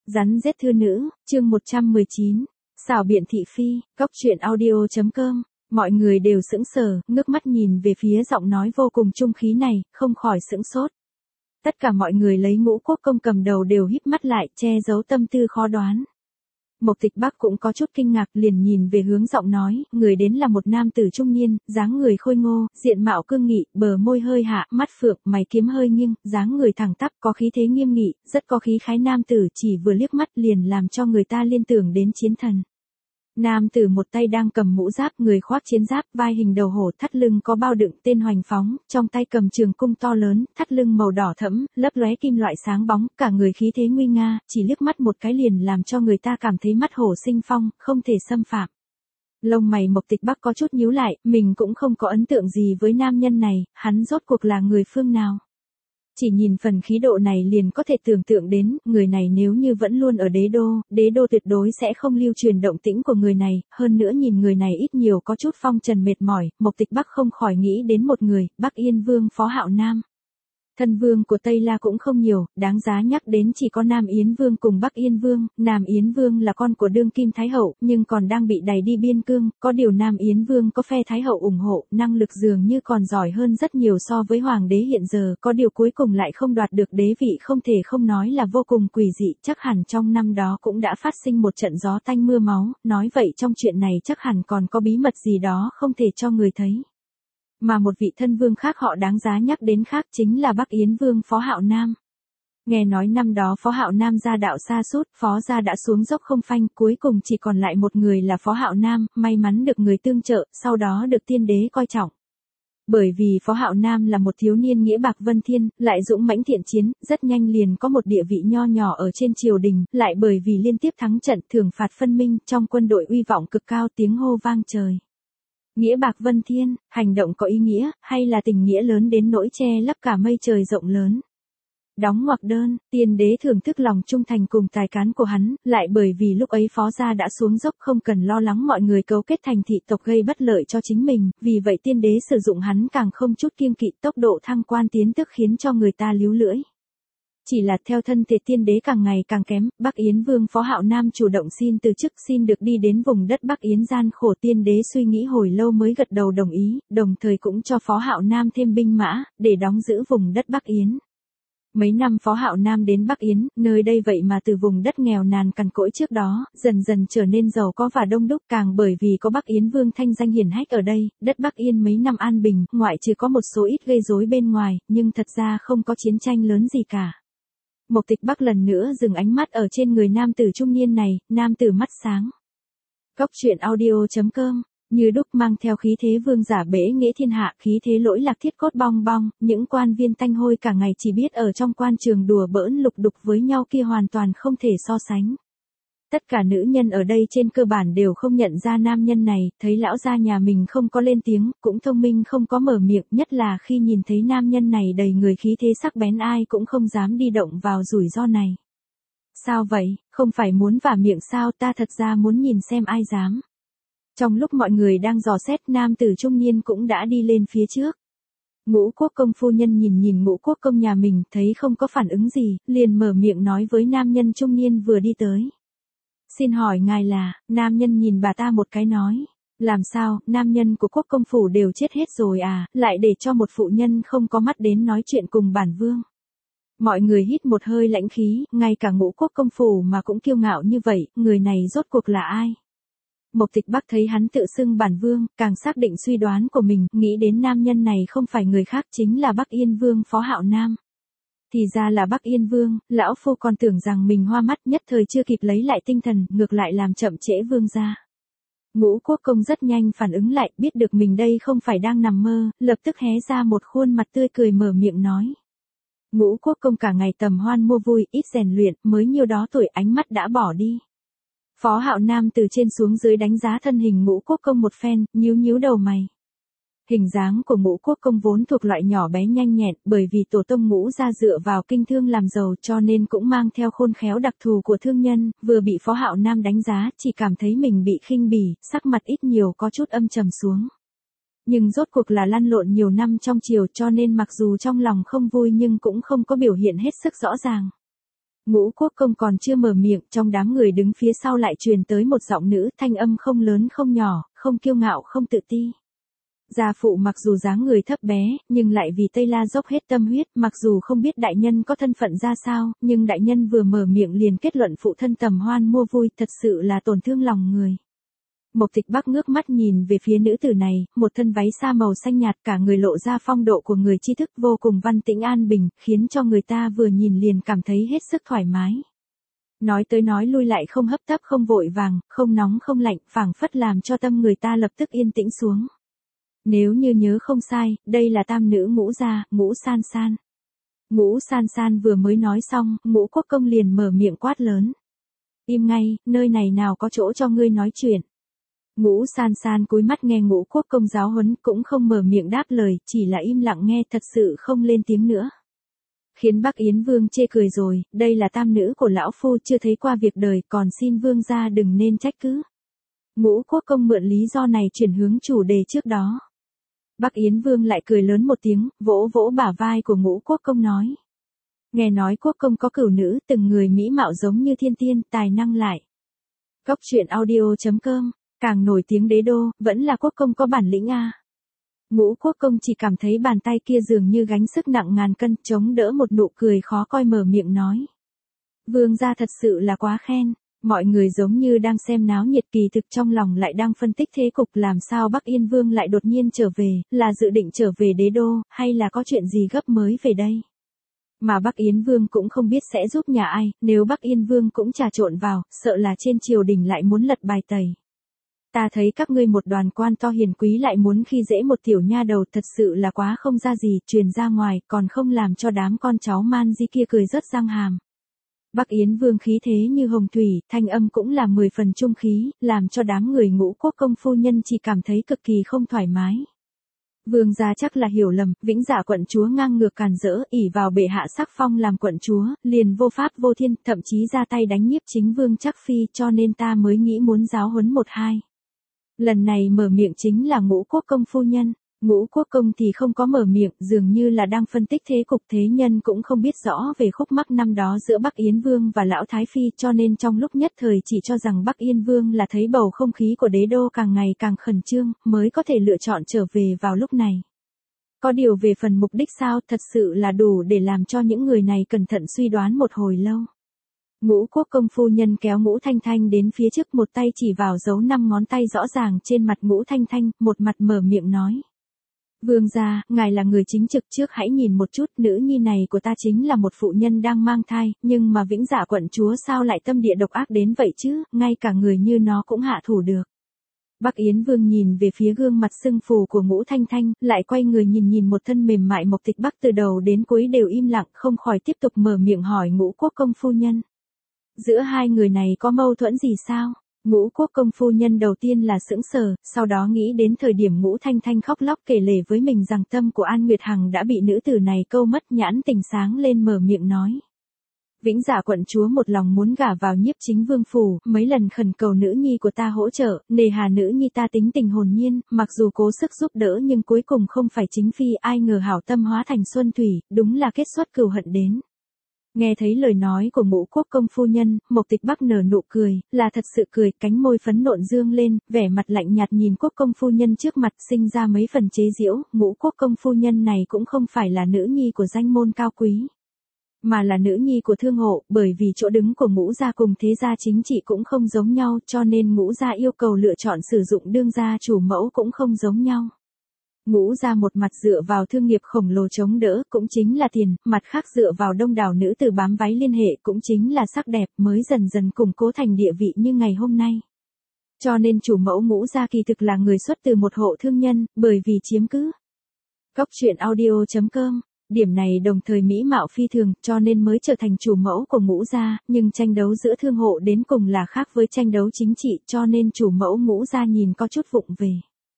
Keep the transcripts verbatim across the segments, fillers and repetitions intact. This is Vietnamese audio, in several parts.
Rắn rết thư nữ, chương một trăm mười chín. Xảo biện thị phi, cóc truyện audio chấm com. Mọi người đều sững sờ, ngước mắt nhìn về phía giọng nói vô cùng trung khí này, không khỏi sững sốt. Tất cả mọi người lấy Ngũ Quốc Công cầm đầu đều híp mắt lại, che giấu tâm tư khó đoán. Mộc Tịch Bắc cũng có chút kinh ngạc, liền nhìn về hướng giọng nói, người đến là một nam tử trung niên, dáng người khôi ngô, diện mạo cương nghị, bờ môi hơi hạ, mắt phượng, mày kiếm hơi nghiêng, dáng người thẳng tắp, có khí thế nghiêm nghị, rất có khí khái nam tử, chỉ vừa liếc mắt liền làm cho người ta liên tưởng đến chiến thần. Nam tử một tay đang cầm mũ giáp, người khoác chiến giáp, vai hình đầu hổ, thắt lưng có bao đựng tên hoành phóng, trong tay cầm trường cung to lớn, thắt lưng màu đỏ thẫm, lấp lóe kim loại sáng bóng, cả người khí thế nguy nga, chỉ liếc mắt một cái liền làm cho người ta cảm thấy mắt hổ sinh phong, không thể xâm phạm. Lông mày Mộc Tịch Bắc có chút nhíu lại, mình cũng không có ấn tượng gì với nam nhân này, hắn rốt cuộc là người phương nào. Chỉ nhìn phần khí độ này liền có thể tưởng tượng đến, người này nếu như vẫn luôn ở đế đô, đế đô tuyệt đối sẽ không lưu truyền động tĩnh của người này, hơn nữa nhìn người này ít nhiều có chút phong trần mệt mỏi, Mộc Tịch Bắc không khỏi nghĩ đến một người, Bắc Yên Vương Phó Hạo Nam. Thân vương của Tây La cũng không nhiều, đáng giá nhắc đến chỉ có Nam Yến Vương cùng Bắc Yên Vương, Nam Yến Vương là con của đương kim Thái Hậu, nhưng còn đang bị đày đi biên cương, có điều Nam Yến Vương có phe Thái Hậu ủng hộ, năng lực dường như còn giỏi hơn rất nhiều so với Hoàng đế hiện giờ, có điều cuối cùng lại không đoạt được đế vị không thể không nói là vô cùng quỷ dị, chắc hẳn trong năm đó cũng đã phát sinh một trận gió tanh mưa máu, nói vậy trong chuyện này chắc hẳn còn có bí mật gì đó không thể cho người thấy. Mà một vị thân vương khác họ đáng giá nhắc đến khác chính là Bắc Yến Vương Phó Hạo Nam. Nghe nói năm đó Phó Hạo Nam gia đạo sa sút, Phó gia đã xuống dốc không phanh, cuối cùng chỉ còn lại một người là Phó Hạo Nam, may mắn được người tương trợ, sau đó được tiên đế coi trọng. Bởi vì Phó Hạo Nam là một thiếu niên nghĩa bạc vân thiên, lại dũng mãnh thiện chiến, rất nhanh liền có một địa vị nho nhỏ ở trên triều đình, lại bởi vì liên tiếp thắng trận thưởng phạt phân minh, trong quân đội uy vọng cực cao, tiếng hô vang trời. Nghĩa bạc vân thiên, hành động có ý nghĩa, hay là tình nghĩa lớn đến nỗi che lấp cả mây trời rộng lớn. Đóng ngoặc đơn, tiên đế thưởng thức lòng trung thành cùng tài cán của hắn, lại bởi vì lúc ấy Phó gia đã xuống dốc không cần lo lắng mọi người cấu kết thành thị tộc gây bất lợi cho chính mình, vì vậy tiên đế sử dụng hắn càng không chút kiêng kỵ, tốc độ thăng quan tiến tức khiến cho người ta líu lưỡi. Chỉ là theo thân thể tiên đế càng ngày càng kém, Bắc Yến Vương Phó Hạo Nam chủ động xin từ chức, xin được đi đến vùng đất Bắc Yến gian khổ, tiên đế suy nghĩ hồi lâu mới gật đầu đồng ý, đồng thời cũng cho Phó Hạo Nam thêm binh mã, để đóng giữ vùng đất Bắc Yến. Mấy năm Phó Hạo Nam đến Bắc Yến, nơi đây vậy mà từ vùng đất nghèo nàn cằn cỗi trước đó, dần dần trở nên giàu có và đông đúc, càng bởi vì có Bắc Yến Vương thanh danh hiển hách ở đây, đất Bắc Yên mấy năm an bình, ngoại trừ có một số ít gây rối bên ngoài, nhưng thật ra không có chiến tranh lớn gì cả. Mộc Tịch Bắc lần nữa dừng ánh mắt ở trên người nam tử trung niên này, nam tử mắt sáng. Cóc truyện audio chấm com, như đúc mang theo khí thế vương giả bể nghĩa thiên hạ, khí thế lỗi lạc thiết cốt bong bong, những quan viên tanh hôi cả ngày chỉ biết ở trong quan trường đùa bỡn lục đục với nhau kia hoàn toàn không thể so sánh. Tất cả nữ nhân ở đây trên cơ bản đều không nhận ra nam nhân này, thấy lão gia nhà mình không có lên tiếng, cũng thông minh không có mở miệng, nhất là khi nhìn thấy nam nhân này đầy người khí thế sắc bén ai cũng không dám đi động vào rủi ro này. Sao vậy, không phải muốn vả miệng sao, ta thật ra muốn nhìn xem ai dám. Trong lúc mọi người đang dò xét, nam tử trung niên cũng đã đi lên phía trước. Ngũ Quốc Công phu nhân nhìn nhìn Ngũ Quốc Công nhà mình, thấy không có phản ứng gì, liền mở miệng nói với nam nhân trung niên vừa đi tới. Xin hỏi ngài là, nam nhân nhìn bà ta một cái nói. Làm sao, nam nhân của Quốc công phủ đều chết hết rồi à, lại để cho một phụ nhân không có mắt đến nói chuyện cùng bản vương. Mọi người hít một hơi lãnh khí, ngay cả Ngũ Quốc công phủ mà cũng kiêu ngạo như vậy, người này rốt cuộc là ai? Mộc Tịch Bắc thấy hắn tự xưng bản vương, càng xác định suy đoán của mình, nghĩ đến nam nhân này không phải người khác chính là Bắc Yên Vương Phó Hạo Nam. Thì ra là Bắc Yên Vương, lão phu còn tưởng rằng mình hoa mắt, nhất thời chưa kịp lấy lại tinh thần, ngược lại làm chậm trễ vương gia. Ngũ Quốc Công rất nhanh phản ứng lại, biết được mình đây không phải đang nằm mơ, lập tức hé ra một khuôn mặt tươi cười mở miệng nói. Ngũ Quốc Công cả ngày tầm hoan mua vui, ít rèn luyện, mới nhiêu đó tuổi ánh mắt đã bỏ đi. Phó Hạo Nam từ trên xuống dưới đánh giá thân hình Ngũ Quốc Công một phen, nhíu nhíu đầu mày. Hình dáng của Ngũ Quốc Công vốn thuộc loại nhỏ bé nhanh nhẹn, bởi vì tổ tông Ngũ gia dựa vào kinh thương làm giàu cho nên cũng mang theo khôn khéo đặc thù của thương nhân, vừa bị Phó Hạo Nam đánh giá, chỉ cảm thấy mình bị khinh bỉ, sắc mặt ít nhiều có chút âm trầm xuống. Nhưng rốt cuộc là lăn lộn nhiều năm trong triều cho nên mặc dù trong lòng không vui nhưng cũng không có biểu hiện hết sức rõ ràng. Ngũ Quốc Công còn chưa mở miệng, trong đám người đứng phía sau lại truyền tới một giọng nữ, thanh âm không lớn không nhỏ, không kiêu ngạo không tự ti. Gia phụ mặc dù dáng người thấp bé, nhưng lại vì Tây La dốc hết tâm huyết, mặc dù không biết đại nhân có thân phận ra sao, nhưng đại nhân vừa mở miệng liền kết luận phụ thân Tầm Hoan mua vui, thật sự là tổn thương lòng người. Mộc Tịch Bắc ngước mắt nhìn về phía nữ tử này, một thân váy sa màu xanh nhạt, cả người lộ ra phong độ của người tri thức, vô cùng văn tĩnh an bình, khiến cho người ta vừa nhìn liền cảm thấy hết sức thoải mái. Nói tới nói lui lại không hấp tấp không vội vàng, không nóng không lạnh, phảng phất làm cho tâm người ta lập tức yên tĩnh xuống. Nếu như nhớ không sai, đây là tam nữ Ngũ gia, Ngũ San San. Ngũ San San vừa mới nói xong, Ngũ Quốc Công liền mở miệng quát lớn. Im ngay, nơi này nào có chỗ cho ngươi nói chuyện. Ngũ San San cúi mắt nghe Ngũ Quốc Công giáo huấn, cũng không mở miệng đáp lời, chỉ là im lặng nghe, thật sự không lên tiếng nữa. Khiến Bắc Yến Vương chê cười rồi, đây là tam nữ của lão phu chưa thấy qua việc đời, còn xin vương gia đừng nên trách cứ. Ngũ Quốc Công mượn lý do này chuyển hướng chủ đề trước đó. Bắc Yến Vương lại cười lớn một tiếng, vỗ vỗ bả vai của Ngũ Quốc Công nói. Nghe nói Quốc Công có cửu nữ, từng người mỹ mạo giống như thiên tiên, tài năng lại. Cốc truyện audio chấm com, càng nổi tiếng đế đô, vẫn là Quốc Công có bản lĩnh a. Ngũ Quốc Công chỉ cảm thấy bàn tay kia dường như gánh sức nặng ngàn cân, chống đỡ một nụ cười khó coi mở miệng nói. Vương gia thật sự là quá khen. Mọi người giống như đang xem náo nhiệt, kỳ thực trong lòng lại đang phân tích thế cục, làm sao Bắc Yên Vương lại đột nhiên trở về, là dự định trở về đế đô, hay là có chuyện gì gấp mới về đây. Mà Bắc Yến Vương cũng không biết sẽ giúp nhà ai, nếu Bắc Yên Vương cũng trà trộn vào, sợ là trên triều đình lại muốn lật bài tẩy. Ta thấy các ngươi một đoàn quan to hiền quý lại muốn khi dễ một tiểu nha đầu, thật sự là quá không ra gì, truyền ra ngoài, còn không làm cho đám con cháu man di kia cười rớt răng hàm. Bắc Yến Vương khí thế như hồng thủy, thanh âm cũng là mười phần trung khí, làm cho đám người Ngũ Quốc Công phu nhân chỉ cảm thấy cực kỳ không thoải mái. Vương gia chắc là hiểu lầm, Vĩnh Dạ quận chúa ngang ngược càn rỡ, ỷ vào bệ hạ sắc phong làm quận chúa, liền vô pháp vô thiên, thậm chí ra tay đánh nhiếp chính vương Trắc Phi, cho nên ta mới nghĩ muốn giáo huấn một hai. Lần này mở miệng chính là Ngũ Quốc Công phu nhân. Ngũ Quốc Công thì không có mở miệng, dường như là đang phân tích thế cục, thế nhân cũng không biết rõ về khúc mắc năm đó giữa Bắc Yến Vương và Lão Thái Phi, cho nên trong lúc nhất thời chỉ cho rằng Bắc Yên Vương là thấy bầu không khí của đế đô càng ngày càng khẩn trương, mới có thể lựa chọn trở về vào lúc này. Có điều về phần mục đích sao, thật sự là đủ để làm cho những người này cẩn thận suy đoán một hồi lâu. Ngũ Quốc Công phu nhân kéo Ngũ Thanh Thanh đến phía trước, một tay chỉ vào dấu năm ngón tay rõ ràng trên mặt Ngũ Thanh Thanh, một mặt mở miệng nói. Vương gia, ngài là người chính trực, trước hãy nhìn một chút, nữ nhi này của ta chính là một phụ nhân đang mang thai, nhưng mà Vĩnh Dạ quận chúa sao lại tâm địa độc ác đến vậy chứ, ngay cả người như nó cũng hạ thủ được. Bắc Yến Vương nhìn về phía gương mặt sưng phù của Ngũ Thanh Thanh, lại quay người nhìn nhìn một thân mềm mại Mộc Tịch Bắc từ đầu đến cuối đều im lặng, không khỏi tiếp tục mở miệng hỏi Ngũ Quốc Công phu nhân. Giữa hai người này có mâu thuẫn gì sao? Ngũ Quốc Công phu nhân đầu tiên là sững sờ, sau đó nghĩ đến thời điểm Ngũ Thanh Thanh khóc lóc kể lể với mình rằng tâm của An Nguyệt Hằng đã bị nữ tử này câu mất, nhãn tình sáng lên mở miệng nói. Vĩnh Dạ quận chúa một lòng muốn gả vào nhiếp chính vương phủ, mấy lần khẩn cầu nữ nhi của ta hỗ trợ, nề hà nữ nhi ta tính tình hồn nhiên, mặc dù cố sức giúp đỡ nhưng cuối cùng không phải chính phi, ai ngờ hảo tâm hóa thành xuân thủy, đúng là kết xuất cừu hận đến. Nghe thấy lời nói của Ngũ Quốc Công phu nhân, Mộc Tịch Bắc nở nụ cười, là thật sự cười, cánh môi phấn nộn dương lên, vẻ mặt lạnh nhạt nhìn Quốc Công phu nhân trước mặt, sinh ra mấy phần chế giễu. Ngũ Quốc Công phu nhân này cũng không phải là nữ nhi của danh môn cao quý, mà là nữ nhi của thương hộ, bởi vì chỗ đứng của Ngũ gia cùng thế gia chính trị cũng không giống nhau, cho nên Ngũ gia yêu cầu lựa chọn sử dụng đương gia chủ mẫu cũng không giống nhau. Ngũ gia một mặt dựa vào thương nghiệp khổng lồ chống đỡ, cũng chính là tiền, mặt khác dựa vào đông đảo nữ tử bám váy liên hệ, cũng chính là sắc đẹp, mới dần dần củng cố thành địa vị như ngày hôm nay. Cho nên chủ mẫu Ngũ gia kỳ thực là người xuất từ một hộ thương nhân, bởi vì chiếm cứ. Cốc truyện audio chấm com, điểm này đồng thời mỹ mạo phi thường, cho nên mới trở thành chủ mẫu của Ngũ gia, nhưng tranh đấu giữa thương hộ đến cùng là khác với tranh đấu chính trị, cho nên chủ mẫu Ngũ gia nhìn có chút vụng về.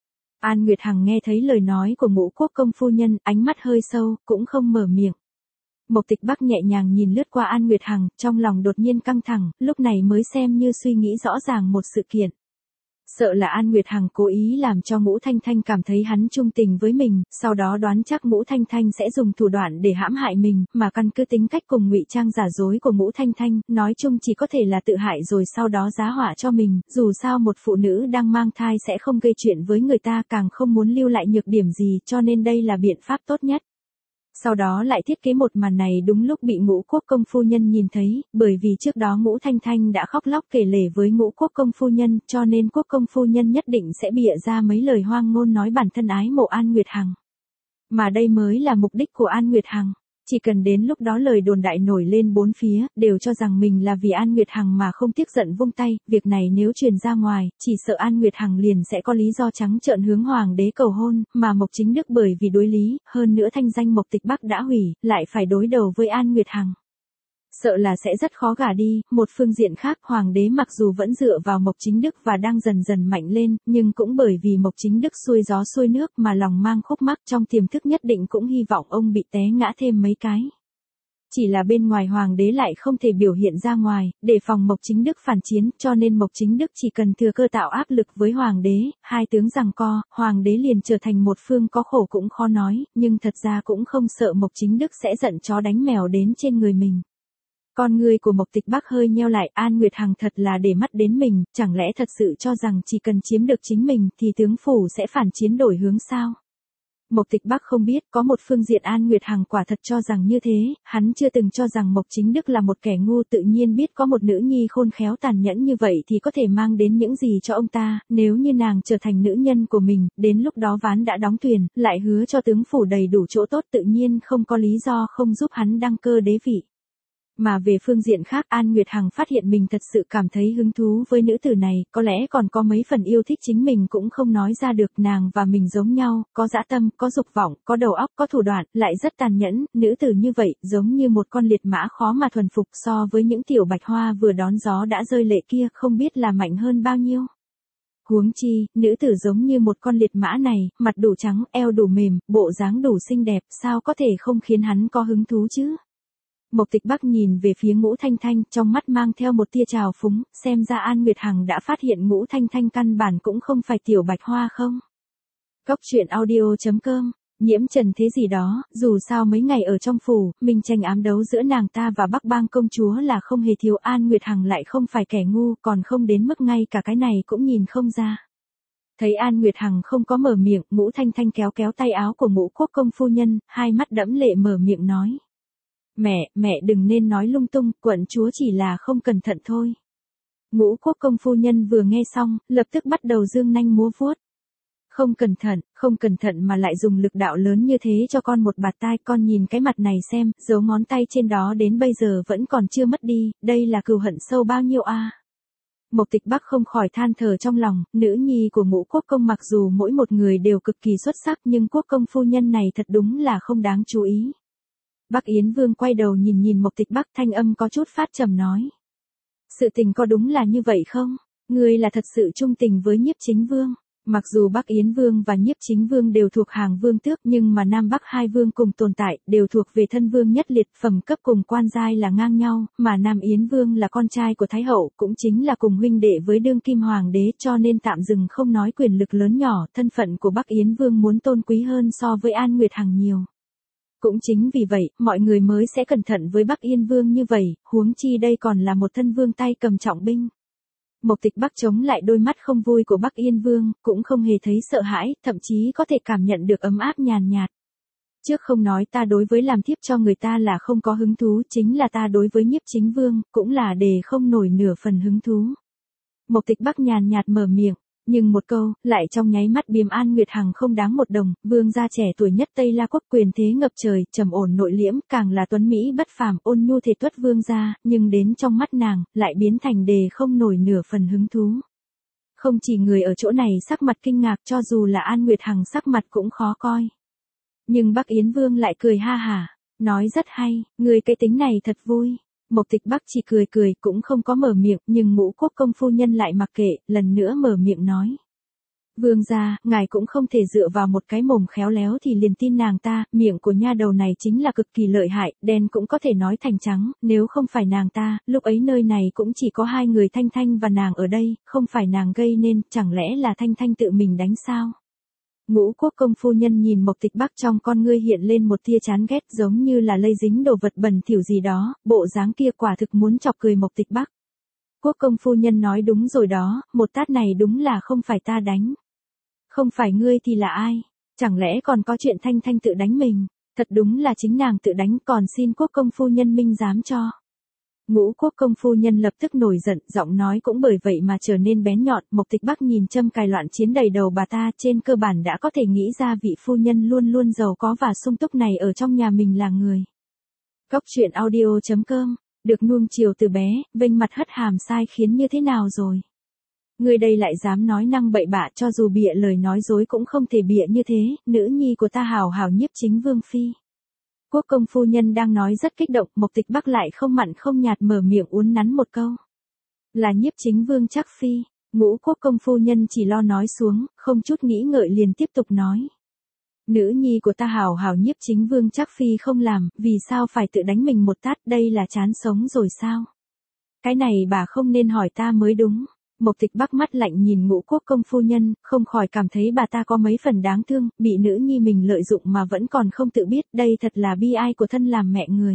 An Nguyệt Hằng nghe thấy lời nói của Ngũ Quốc Công phu nhân, ánh mắt hơi sâu, cũng không mở miệng. Mộc Tịch Bắc nhẹ nhàng nhìn lướt qua An Nguyệt Hằng, trong lòng đột nhiên căng thẳng, lúc này mới xem như suy nghĩ rõ ràng một sự kiện. Sợ là An Nguyệt Hằng cố ý làm cho Ngũ Thanh Thanh cảm thấy hắn trung tình với mình, sau đó đoán chắc Ngũ Thanh Thanh sẽ dùng thủ đoạn để hãm hại mình, mà căn cứ tính cách cùng ngụy trang giả dối của Ngũ Thanh Thanh, nói chung chỉ có thể là tự hại rồi sau đó giá họa cho mình, dù sao một phụ nữ đang mang thai sẽ không gây chuyện với người ta, càng không muốn lưu lại nhược điểm gì, cho nên đây là biện pháp tốt nhất. Sau đó lại thiết kế một màn này đúng lúc bị Ngũ Quốc công phu nhân nhìn thấy, bởi vì trước đó Ngũ Thanh Thanh đã khóc lóc kể lể với Ngũ Quốc công phu nhân, cho nên Quốc công phu nhân nhất định sẽ bịa ra mấy lời hoang ngôn nói bản thân ái mộ An Nguyệt Hằng. Mà đây mới là mục đích của An Nguyệt Hằng. Chỉ cần đến lúc đó lời đồn đại nổi lên bốn phía, đều cho rằng mình là vì An Nguyệt Hằng mà không tiếc giận vung tay, việc này nếu truyền ra ngoài, chỉ sợ An Nguyệt Hằng liền sẽ có lý do trắng trợn hướng hoàng đế cầu hôn, mà Mộc Chính Đức bởi vì đối lý, hơn nữa thanh danh Mộc Tịch Bắc đã hủy, lại phải đối đầu với An Nguyệt Hằng. Sợ là sẽ rất khó gả đi. Một phương diện khác, hoàng đế mặc dù vẫn dựa vào Mộc Chính Đức và đang dần dần mạnh lên, nhưng cũng bởi vì Mộc Chính Đức xuôi gió xuôi nước mà lòng mang khúc mắc, trong tiềm thức nhất định cũng hy vọng ông bị té ngã thêm mấy cái. Chỉ là bên ngoài hoàng đế lại không thể biểu hiện ra ngoài, để phòng Mộc Chính Đức phản chiến, cho nên Mộc Chính Đức chỉ cần thừa cơ tạo áp lực với hoàng đế, hai tướng giằng co, hoàng đế liền trở thành một phương có khổ cũng khó nói, nhưng thật ra cũng không sợ Mộc Chính Đức sẽ giận chó đánh mèo đến trên người mình. Con người của Mộc Tịch Bắc hơi nheo lại, An Nguyệt Hằng thật là để mắt đến mình, chẳng lẽ thật sự cho rằng chỉ cần chiếm được chính mình thì tướng phủ sẽ phản chiến đổi hướng sao? Mộc Tịch Bắc không biết, có một phương diện An Nguyệt Hằng quả thật cho rằng như thế, hắn chưa từng cho rằng Mộc Chính Đức là một kẻ ngu, tự nhiên biết có một nữ nhi khôn khéo tàn nhẫn như vậy thì có thể mang đến những gì cho ông ta, nếu như nàng trở thành nữ nhân của mình, đến lúc đó ván đã đóng thuyền, lại hứa cho tướng phủ đầy đủ chỗ tốt, tự nhiên không có lý do không giúp hắn đăng cơ đế vị. Mà về phương diện khác, An Nguyệt Hằng phát hiện mình thật sự cảm thấy hứng thú với nữ tử này, có lẽ còn có mấy phần yêu thích chính mình cũng không nói ra được. Nàng và mình giống nhau, có dã tâm, có dục vọng, có đầu óc, có thủ đoạn, lại rất tàn nhẫn, nữ tử như vậy, giống như một con liệt mã khó mà thuần phục, so với những tiểu bạch hoa vừa đón gió đã rơi lệ kia, không biết là mạnh hơn bao nhiêu. Huống chi, nữ tử giống như một con liệt mã này, mặt đủ trắng, eo đủ mềm, bộ dáng đủ xinh đẹp, sao có thể không khiến hắn có hứng thú chứ? Mộc Tịch Bắc nhìn về phía Ngũ Thanh Thanh, trong mắt mang theo một tia trào phúng, xem ra An Nguyệt Hằng đã phát hiện Ngũ Thanh Thanh căn bản cũng không phải tiểu bạch hoa không? Góc truyện audio chấm com, nhiễm trần thế gì đó, dù sao mấy ngày ở trong phủ, mình tranh ám đấu giữa nàng ta và Bắc Bang công chúa là không hề thiếu, An Nguyệt Hằng lại không phải kẻ ngu, còn không đến mức ngay cả cái này cũng nhìn không ra. Thấy An Nguyệt Hằng không có mở miệng, Ngũ Thanh Thanh kéo kéo tay áo của Ngũ Quốc công phu nhân, hai mắt đẫm lệ mở miệng nói. Mẹ, mẹ đừng nên nói lung tung, quận chúa chỉ là không cẩn thận thôi. Ngũ Quốc công phu nhân vừa nghe xong, lập tức bắt đầu dương nanh múa vuốt. Không cẩn thận, không cẩn thận mà lại dùng lực đạo lớn như thế cho con một bạt tai, con nhìn cái mặt này xem, dấu ngón tay trên đó đến bây giờ vẫn còn chưa mất đi, đây là cừu hận sâu bao nhiêu a? À? Mộc Tịch Bắc không khỏi than thở trong lòng, nữ nhi của Ngũ Quốc công mặc dù mỗi một người đều cực kỳ xuất sắc nhưng Quốc công phu nhân này thật đúng là không đáng chú ý. Bắc Yến Vương quay đầu nhìn nhìn Mộc Tịch Bắc, thanh âm có chút phát trầm nói. Sự tình có đúng là như vậy không? Ngươi là thật sự trung tình với Nhiếp Chính Vương. Mặc dù Bắc Yến Vương và Nhiếp Chính Vương đều thuộc hàng vương tước nhưng mà Nam Bắc hai vương cùng tồn tại, đều thuộc về thân vương nhất liệt, phẩm cấp cùng quan giai là ngang nhau, mà Nam Yến Vương là con trai của Thái Hậu, cũng chính là cùng huynh đệ với đương kim hoàng đế, cho nên tạm dừng không nói quyền lực lớn nhỏ, thân phận của Bắc Yến Vương muốn tôn quý hơn so với An Nguyệt Hằng nhiều. Cũng chính vì vậy, mọi người mới sẽ cẩn thận với Bắc Yên Vương như vậy, huống chi đây còn là một thân vương tay cầm trọng binh. Mộc Tịch Bắc chống lại đôi mắt không vui của Bắc Yên Vương, cũng không hề thấy sợ hãi, thậm chí có thể cảm nhận được ấm áp nhàn nhạt. Trước không nói ta đối với làm thiếp cho người ta là không có hứng thú, chính là ta đối với Nhiếp Chính Vương, cũng là để không nổi nửa phần hứng thú. Mộc Tịch Bắc nhàn nhạt mở miệng. Nhưng một câu, lại trong nháy mắt biếm An Nguyệt Hằng không đáng một đồng, vương gia trẻ tuổi nhất Tây La Quốc quyền thế ngập trời, trầm ổn nội liễm, càng là tuấn Mỹ bất phàm, ôn nhu thể tuất vương gia, nhưng đến trong mắt nàng, lại biến thành đề không nổi nửa phần hứng thú. Không chỉ người ở chỗ này sắc mặt kinh ngạc, cho dù là An Nguyệt Hằng sắc mặt cũng khó coi. Nhưng Bắc Yến Vương lại cười ha hả, nói rất hay, người cái tính này thật vui. Mộc Tịch Bắc chỉ cười cười cũng không có mở miệng, nhưng Ngũ Quốc công phu nhân lại mặc kệ, lần nữa mở miệng nói. Vương gia, ngài cũng không thể dựa vào một cái mồm khéo léo thì liền tin nàng ta, miệng của nha đầu này chính là cực kỳ lợi hại, đen cũng có thể nói thành trắng, nếu không phải nàng ta, lúc ấy nơi này cũng chỉ có hai người Thanh Thanh và nàng ở đây, không phải nàng gây nên, chẳng lẽ là Thanh Thanh tự mình đánh sao? Ngũ Quốc công phu nhân nhìn Mộc Tịch Bắc trong con ngươi hiện lên một tia chán ghét giống như là lây dính đồ vật bẩn thỉu gì đó, bộ dáng kia quả thực muốn chọc cười Mộc Tịch Bắc. Quốc công phu nhân nói đúng rồi đó, một tát này đúng là không phải ta đánh. Không phải ngươi thì là ai? Chẳng lẽ còn có chuyện Thanh Thanh tự đánh mình? Thật đúng là chính nàng tự đánh còn xin quốc công phu nhân minh giám cho. Ngũ Quốc công phu nhân lập tức nổi giận, giọng nói cũng bởi vậy mà trở nên bén nhọn. Mộc Tịch Bắc nhìn châm cài loạn chiến đầy đầu bà ta, trên cơ bản đã có thể nghĩ ra vị phu nhân luôn luôn giàu có và sung túc này ở trong nhà mình là người. Cóc truyện audio chấm com, được nuông chiều từ bé, vênh mặt hất hàm sai khiến như thế nào rồi? Người đây lại dám nói năng bậy bạ, cho dù bịa lời nói dối cũng không thể bịa như thế, nữ nhi của ta hào hào nhiếp chính vương phi. Quốc công phu nhân đang nói rất kích động, Mộc Tịch Bắc lại không mặn không nhạt mở miệng uốn nắn một câu. Là nhiếp chính vương chắc phi. Ngũ Quốc công phu nhân chỉ lo nói xuống, không chút nghĩ ngợi liền tiếp tục nói. Nữ nhi của ta hào hào nhiếp chính vương chắc phi không làm, vì sao phải tự đánh mình một tát, đây là chán sống rồi sao? Cái này bà không nên hỏi ta mới đúng. Mộc Tịch Bắc mắt lạnh nhìn Ngũ Quốc công phu nhân, không khỏi cảm thấy bà ta có mấy phần đáng thương, bị nữ nhi mình lợi dụng mà vẫn còn không tự biết, đây thật là bi ai của thân làm mẹ người.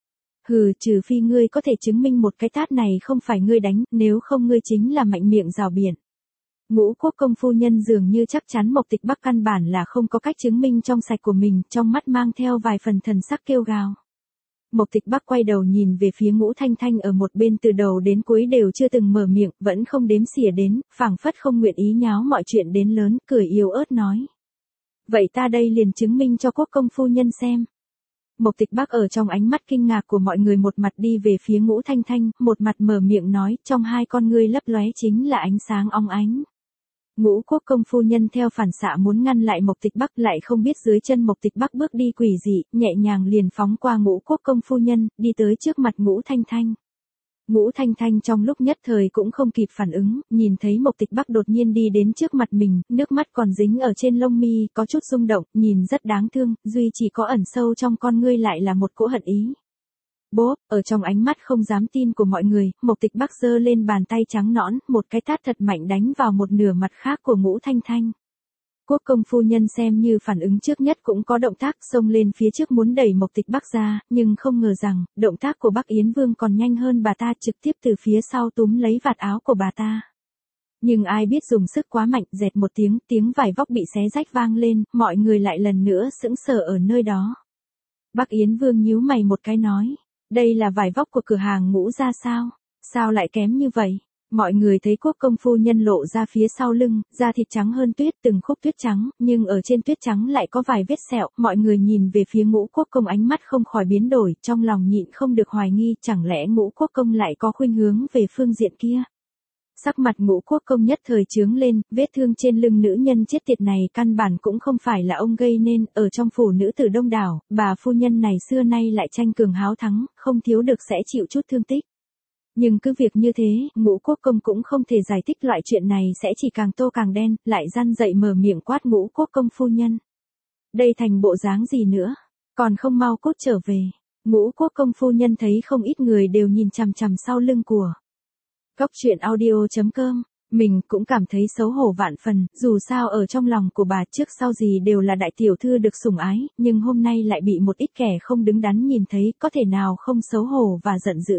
Hừ, trừ phi ngươi có thể chứng minh một cái tát này không phải ngươi đánh, nếu không ngươi chính là mạnh miệng rào biển. Ngũ Quốc công phu nhân dường như chắc chắn Mộc Tịch Bắc căn bản là không có cách chứng minh trong sạch của mình, trong mắt mang theo vài phần thần sắc kêu gào. Mộc Tịch Bắc quay đầu nhìn về phía Ngũ Thanh Thanh ở một bên, từ đầu đến cuối đều chưa từng mở miệng, vẫn không đếm xỉa đến, phảng phất không nguyện ý nháo mọi chuyện đến lớn, cười yếu ớt nói. Vậy ta đây liền chứng minh cho quốc công phu nhân xem. Mộc Tịch Bắc ở trong ánh mắt kinh ngạc của mọi người một mặt đi về phía Ngũ Thanh Thanh, một mặt mở miệng nói, trong hai con ngươi lấp lóe chính là ánh sáng óng ánh. Ngũ Quốc công phu nhân theo phản xạ muốn ngăn lại Mộc Tịch Bắc, lại không biết dưới chân Mộc Tịch Bắc bước đi quỷ dị, nhẹ nhàng liền phóng qua Ngũ Quốc công phu nhân, đi tới trước mặt Ngũ Thanh Thanh. Ngũ Thanh Thanh trong lúc nhất thời cũng không kịp phản ứng, nhìn thấy Mộc Tịch Bắc đột nhiên đi đến trước mặt mình, nước mắt còn dính ở trên lông mi, có chút rung động, nhìn rất đáng thương, duy chỉ có ẩn sâu trong con ngươi lại là một cỗ hận ý. Bốp, ở trong ánh mắt không dám tin của mọi người, Mộc Tịch Bắc giơ lên bàn tay trắng nõn, một cái tát thật mạnh đánh vào một nửa mặt khác của Ngũ Thanh Thanh. Quốc công phu nhân xem như phản ứng trước nhất cũng có động tác xông lên phía trước muốn đẩy Mộc Tịch Bắc ra, nhưng không ngờ rằng, động tác của Bắc Yến Vương còn nhanh hơn bà ta, trực tiếp từ phía sau túm lấy vạt áo của bà ta. Nhưng ai biết dùng sức quá mạnh, dẹt một tiếng, tiếng vải vóc bị xé rách vang lên, mọi người lại lần nữa sững sờ ở nơi đó. Bắc Yến Vương nhíu mày một cái nói. Đây là vải vóc của cửa hàng Ngũ gia sao? Sao lại kém như vậy? Mọi người thấy quốc công phu nhân lộ ra phía sau lưng, da thịt trắng hơn tuyết, từng khúc tuyết trắng, nhưng ở trên tuyết trắng lại có vài vết sẹo, mọi người nhìn về phía Ngũ Quốc công ánh mắt không khỏi biến đổi, trong lòng nhịn không được hoài nghi, chẳng lẽ Ngũ Quốc công lại có khuynh hướng về phương diện kia? Sắc mặt Ngũ Quốc công nhất thời chướng lên, vết thương trên lưng nữ nhân chết tiệt này căn bản cũng không phải là ông gây nên, ở trong phủ nữ tử đông đảo, bà phu nhân này xưa nay lại tranh cường háo thắng, không thiếu được sẽ chịu chút thương tích. Nhưng cứ việc như thế, Ngũ Quốc công cũng không thể giải thích loại chuyện này sẽ chỉ càng tô càng đen, lại răn dậy mở miệng quát Ngũ Quốc công phu nhân. Đây thành bộ dáng gì nữa, còn không mau cút trở về. Ngũ Quốc công phu nhân thấy không ít người đều nhìn chằm chằm sau lưng của Cóc truyện audio chấm com, mình cũng cảm thấy xấu hổ vạn phần, dù sao ở trong lòng của bà trước sau gì đều là đại tiểu thư được sủng ái, nhưng hôm nay lại bị một ít kẻ không đứng đắn nhìn thấy, có thể nào không xấu hổ và giận dữ.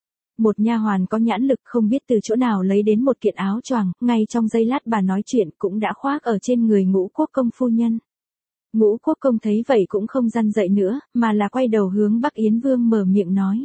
Một nha hoàn có nhãn lực không biết từ chỗ nào lấy đến một kiện áo choàng, ngay trong giây lát bà nói chuyện cũng đã khoác ở trên người Ngũ Quốc công phu nhân. Ngũ Quốc công thấy vậy cũng không răn dậy nữa, mà là quay đầu hướng Bắc Yến Vương mở miệng nói.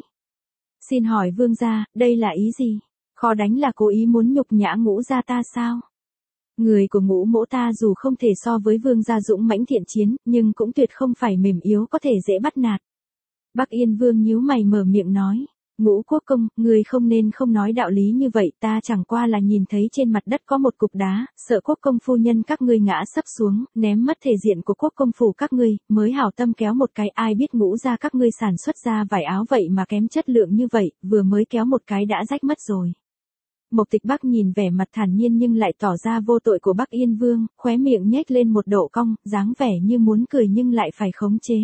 Xin hỏi vương gia, đây là ý gì? Khó đánh là cố ý muốn nhục nhã Ngũ gia ta sao? Người của Ngũ mỗ ta dù không thể so với vương gia dũng mãnh thiện chiến, nhưng cũng tuyệt không phải mềm yếu có thể dễ bắt nạt. Bắc Yên Vương nhíu mày mở miệng nói. Ngũ Quốc công, người không nên không nói đạo lý như vậy, ta chẳng qua là nhìn thấy trên mặt đất có một cục đá, sợ Quốc công phu nhân các ngươi ngã sấp xuống, ném mất thể diện của Quốc công phủ các ngươi, mới hảo tâm kéo một cái, ai biết Ngũ gia các ngươi sản xuất ra vải áo vậy mà kém chất lượng như vậy, vừa mới kéo một cái đã rách mất rồi. Mộc Tịch Bắc nhìn vẻ mặt thản nhiên nhưng lại tỏ ra vô tội của Bắc Yên Vương, khóe miệng nhếch lên một độ cong, dáng vẻ như muốn cười nhưng lại phải khống chế.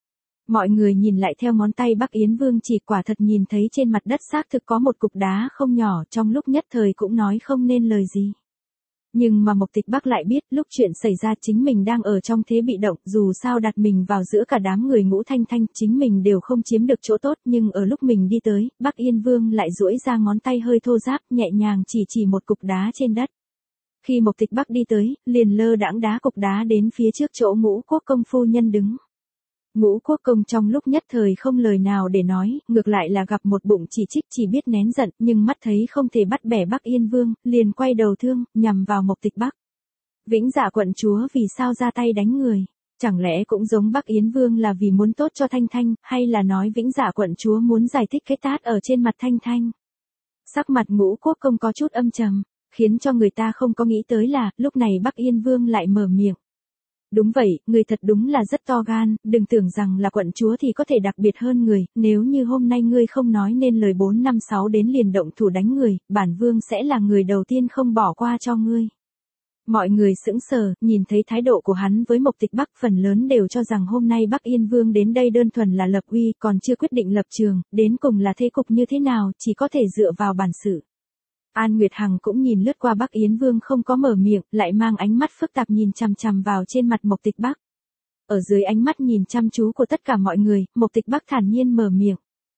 Mọi người nhìn lại theo ngón tay Bắc Yến Vương chỉ, quả thật nhìn thấy trên mặt đất xác thực có một cục đá không nhỏ, trong lúc nhất thời cũng nói không nên lời gì. Nhưng mà Mộc Tịch Bắc lại biết lúc chuyện xảy ra chính mình đang ở trong thế bị động, dù sao đặt mình vào giữa cả đám người Ngũ Thanh Thanh chính mình đều không chiếm được chỗ tốt, nhưng ở lúc mình đi tới, Bắc Yên Vương lại duỗi ra ngón tay hơi thô ráp nhẹ nhàng chỉ chỉ một cục đá trên đất. Khi Mộc Tịch Bắc đi tới, liền lơ đãng đá cục đá đến phía trước chỗ Ngũ Quốc Công phu nhân đứng. Ngũ Quốc Công trong lúc nhất thời không lời nào để nói, ngược lại là gặp một bụng chỉ trích chỉ biết nén giận, nhưng mắt thấy không thể bắt bẻ Bắc Yên Vương, liền quay đầu thương, nhằm vào Mộc Tịch Bắc. Vĩnh Dạ quận chúa vì sao ra tay đánh người? Chẳng lẽ cũng giống Bắc Yến Vương là vì muốn tốt cho Thanh Thanh, hay là nói Vĩnh Dạ quận chúa muốn giải thích cái tát ở trên mặt Thanh Thanh? Sắc mặt Ngũ Quốc Công có chút âm trầm, khiến cho người ta không có nghĩ tới là, lúc này Bắc Yên Vương lại mở miệng. Đúng vậy, người thật đúng là rất to gan, đừng tưởng rằng là quận chúa thì có thể đặc biệt hơn người, nếu như hôm nay ngươi không nói nên lời bốn năm sáu đến liền động thủ đánh người, bản vương sẽ là người đầu tiên không bỏ qua cho ngươi. Mọi người sững sờ, nhìn thấy thái độ của hắn với Mộc Tịch Bắc phần lớn đều cho rằng hôm nay Bắc Yên Vương đến đây đơn thuần là lập uy, còn chưa quyết định lập trường, đến cùng là thế cục như thế nào, chỉ có thể dựa vào bản sự. An Nguyệt Hằng cũng nhìn lướt qua Bắc Yến Vương không có mở miệng, lại mang ánh mắt phức tạp nhìn chằm chằm vào trên mặt Mộc Tịch Bắc. Ở dưới ánh mắt nhìn chăm chú của tất cả mọi người, Mộc Tịch Bắc thản nhiên mở miệng.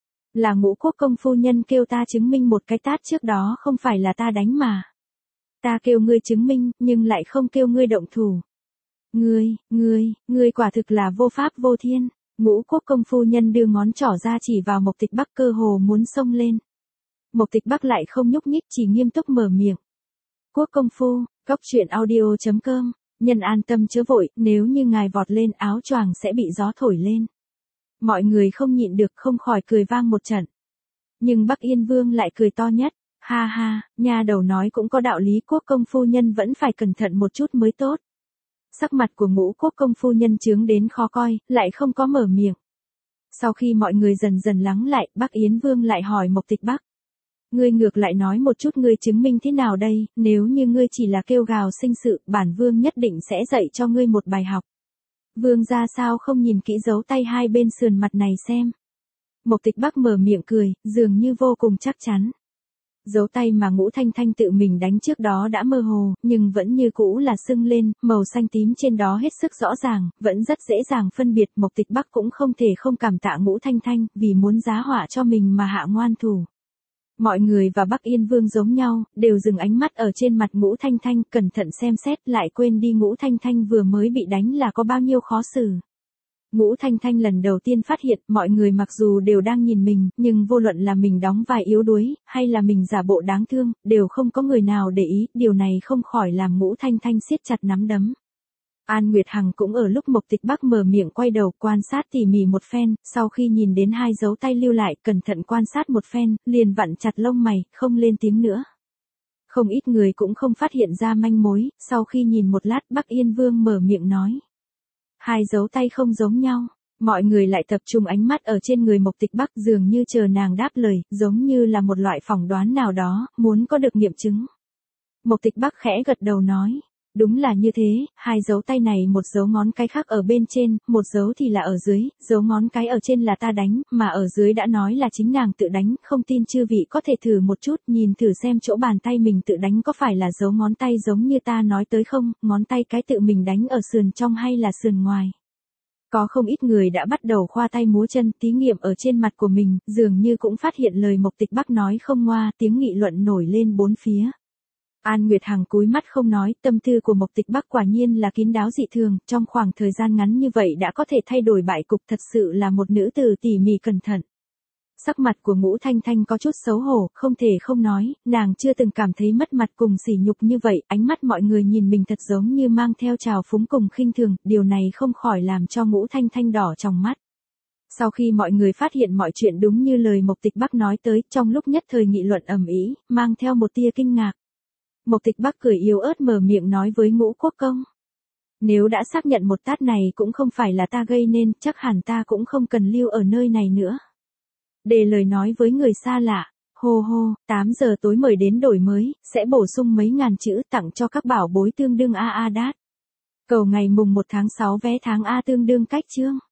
Là Ngũ Quốc Công phu nhân kêu ta chứng minh một cái tát trước đó không phải là ta đánh mà. Ta kêu ngươi chứng minh, nhưng lại không kêu ngươi động thủ. Ngươi, ngươi, ngươi quả thực là vô pháp vô thiên. Ngũ Quốc Công phu nhân đưa ngón trỏ ra chỉ vào Mộc Tịch Bắc cơ hồ muốn xông lên. Mộc Tịch Bắc lại không nhúc nhích chỉ nghiêm túc mở miệng. Quốc công phu, cóc truyện audio chấm com, nhân an tâm chớ vội, nếu như ngài vọt lên áo choàng sẽ bị gió thổi lên. Mọi người không nhịn được không khỏi cười vang một trận. Nhưng Bắc Yên Vương lại cười to nhất, ha ha, nha đầu nói cũng có đạo lý, quốc công phu nhân vẫn phải cẩn thận một chút mới tốt. Sắc mặt của Ngũ Quốc Công phu nhân chướng đến khó coi, lại không có mở miệng. Sau khi mọi người dần dần lắng lại, Bắc Yến Vương lại hỏi Mộc Tịch Bắc. Ngươi ngược lại nói một chút ngươi chứng minh thế nào đây, nếu như ngươi chỉ là kêu gào sinh sự, bản vương nhất định sẽ dạy cho ngươi một bài học. Vương ra sao không nhìn kỹ dấu tay hai bên sườn mặt này xem. Mộc Tịch Bắc mở miệng cười, dường như vô cùng chắc chắn. Dấu tay mà Ngũ Thanh Thanh tự mình đánh trước đó đã mơ hồ, nhưng vẫn như cũ là sưng lên, màu xanh tím trên đó hết sức rõ ràng, vẫn rất dễ dàng phân biệt. Mộc Tịch Bắc cũng không thể không cảm tạ Ngũ Thanh Thanh, vì muốn giá họa cho mình mà hạ ngoan thủ. Mọi người và Bắc Yên Vương giống nhau, đều dừng ánh mắt ở trên mặt Ngũ Thanh Thanh, cẩn thận xem xét lại quên đi Ngũ Thanh Thanh vừa mới bị đánh là có bao nhiêu khó xử. Ngũ Thanh Thanh lần đầu tiên phát hiện, mọi người mặc dù đều đang nhìn mình, nhưng vô luận là mình đóng vai yếu đuối, hay là mình giả bộ đáng thương, đều không có người nào để ý, điều này không khỏi làm Ngũ Thanh Thanh siết chặt nắm đấm. An Nguyệt Hằng cũng ở lúc Mộc Tịch Bắc mở miệng quay đầu quan sát tỉ mỉ một phen, sau khi nhìn đến hai dấu tay lưu lại, cẩn thận quan sát một phen, liền vặn chặt lông mày, không lên tiếng nữa. Không ít người cũng không phát hiện ra manh mối, sau khi nhìn một lát Bắc Yên Vương mở miệng nói. Hai dấu tay không giống nhau, mọi người lại tập trung ánh mắt ở trên người Mộc Tịch Bắc dường như chờ nàng đáp lời, giống như là một loại phỏng đoán nào đó, muốn có được nghiệm chứng. Mộc Tịch Bắc khẽ gật đầu nói. Đúng là như thế, hai dấu tay này một dấu ngón cái khác ở bên trên, một dấu thì là ở dưới, dấu ngón cái ở trên là ta đánh, mà ở dưới đã nói là chính nàng tự đánh, không tin chư vị có thể thử một chút, nhìn thử xem chỗ bàn tay mình tự đánh có phải là dấu ngón tay giống như ta nói tới không, ngón tay cái tự mình đánh ở sườn trong hay là sườn ngoài. Có không ít người đã bắt đầu khoa tay múa chân thí nghiệm ở trên mặt của mình, dường như cũng phát hiện lời Mộc Tịch Bắc nói không ngoa, tiếng nghị luận nổi lên bốn phía. An Nguyệt Hằng cúi mắt không nói, tâm tư của Mộc Tịch Bắc quả nhiên là kín đáo dị thường, trong khoảng thời gian ngắn như vậy đã có thể thay đổi bại cục, thật sự là một nữ tử tỉ mỉ cẩn thận. Sắc mặt của Ngũ Thanh Thanh có chút xấu hổ, không thể không nói, nàng chưa từng cảm thấy mất mặt cùng sỉ nhục như vậy, ánh mắt mọi người nhìn mình thật giống như mang theo trào phúng cùng khinh thường, điều này không khỏi làm cho Ngũ Thanh Thanh đỏ trong mắt. Sau khi mọi người phát hiện mọi chuyện đúng như lời Mộc Tịch Bắc nói tới, trong lúc nhất thời nghị luận ầm ĩ, mang theo một tia kinh ngạc. Mộc Tịch Bắc cười yếu ớt mở miệng nói với Ngũ Quốc Công. Nếu đã xác nhận một tát này cũng không phải là ta gây nên, chắc hẳn ta cũng không cần lưu ở nơi này nữa. Để lời nói với người xa lạ, Hô hô, tám giờ tối mời đến đổi mới, sẽ bổ sung mấy ngàn chữ tặng cho các bảo bối tương đương a a đát. Cầu ngày mùng một tháng sáu vé tháng A tương đương cách chương.